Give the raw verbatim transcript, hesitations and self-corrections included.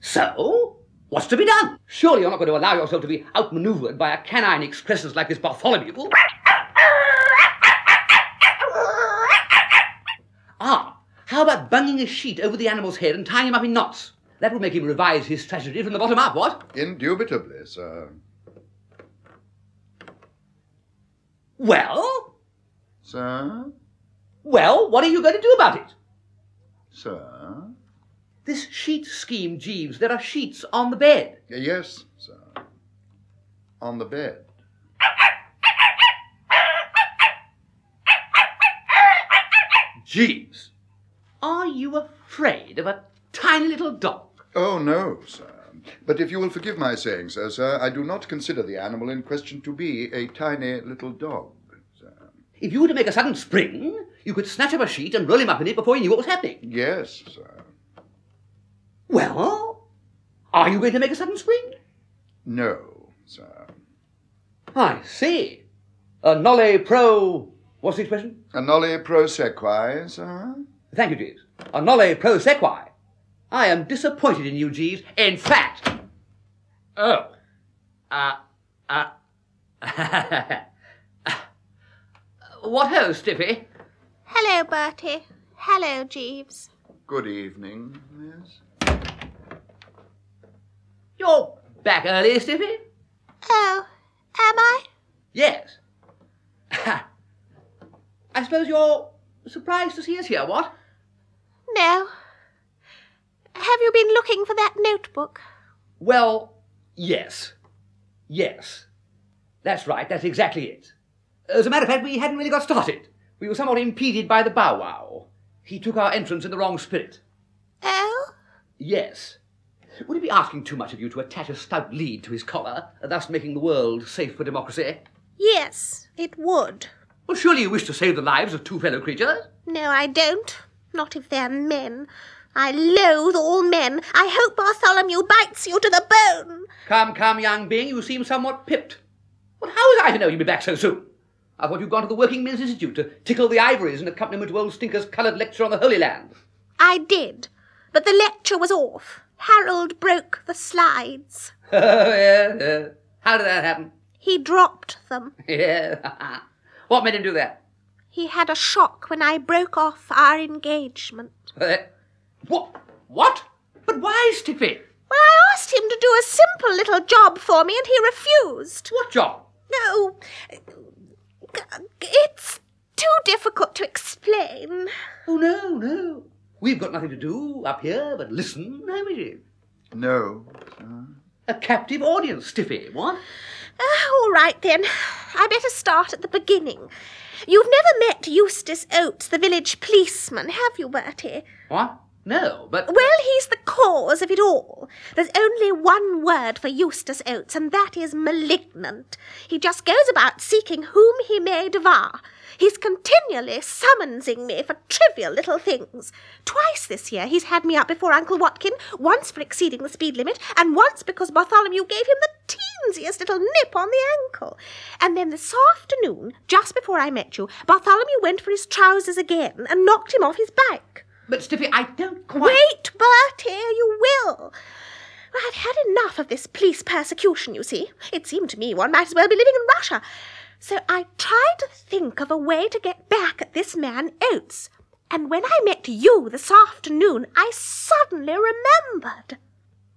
So, what's to be done? Surely you're not going to allow yourself to be outmanoeuvred by a canine excrescence like this Bartholomew. Ah, how about bunging a sheet over the animal's head and tying him up in knots? That would make him revise his strategy from the bottom up, what? Indubitably, sir. Well? Sir? Well, what are you going to do about it? Sir? This sheet scheme, Jeeves, there are sheets on the bed. Yes, sir. On the bed. Jeeves, are you afraid of a tiny little dog? Oh, no, sir. But if you will forgive my saying so, sir, I do not consider the animal in question to be a tiny little dog, sir. If you were to make a sudden spring, you could snatch up a sheet and roll him up in it before you knew what was happening. Yes, sir. Well, are you going to make a sudden spring? No, sir. I see. A nolle pro... what's the expression? A nolle prosequi, sir? Thank you, Jeeves. A nolle prosequi. I am disappointed in you, Jeeves. In fact... Oh. Uh... Uh... What ho, Stiffy? Hello, Bertie. Hello, Jeeves. Good evening, miss. You're back early, Stiffy? Oh, am I? Yes. I suppose you're surprised to see us here, what? No. Have you been looking for that notebook? Well, yes. Yes. That's right, that's exactly it. As a matter of fact, we hadn't really got started. We were somewhat impeded by the bow wow. He took our entrance in the wrong spirit. Oh? Yes. Would it be asking too much of you to attach a stout lead to his collar, thus making the world safe for democracy? Yes, it would. Well, surely you wish to save the lives of two fellow creatures? No, I don't. Not if they're men. I loathe all men. I hope Bartholomew bites you to the bone. Come, come, young being, you seem somewhat pipped. Well, how was I to know you'd be back so soon? I thought you'd gone to the Working Men's Institute to tickle the ivories in accompaniment to old Stinker's coloured lecture on the Holy Land. I did, but the lecture was off. Harold broke the slides. Oh, yeah, yeah. How did that happen? He dropped them. Yeah. What made him do that? He had a shock when I broke off our engagement. Uh, what? What? But why, Stiffy? Well, I asked him to do a simple little job for me and he refused. What job? No, it's too difficult to explain. Oh, no, no. We've got nothing to do up here but listen, haven't we? No, sir. A captive audience, Stiffy, what? Uh, all right, then. I better start at the beginning. You've never met Eustace Oates, the village policeman, have you, Bertie? What? No, but... Well, he's the cause of it all. There's only one word for Eustace Oates, and that is malignant. He just goes about seeking whom he may devour. He's continually summonsing me for trivial little things. Twice this year he's had me up before Uncle Watkin, once for exceeding the speed limit, and once because Bartholomew gave him the teensiest little nip on the ankle. And then this afternoon, just before I met you, Bartholomew went for his trousers again and knocked him off his bike. But, Stiffy, I don't quite... Wait, Bertie, you will. I've had enough of this police persecution, you see. It seemed to me one might as well be living in Russia. So I tried to think of a way to get back at this man Oates. And when I met you this afternoon, I suddenly remembered.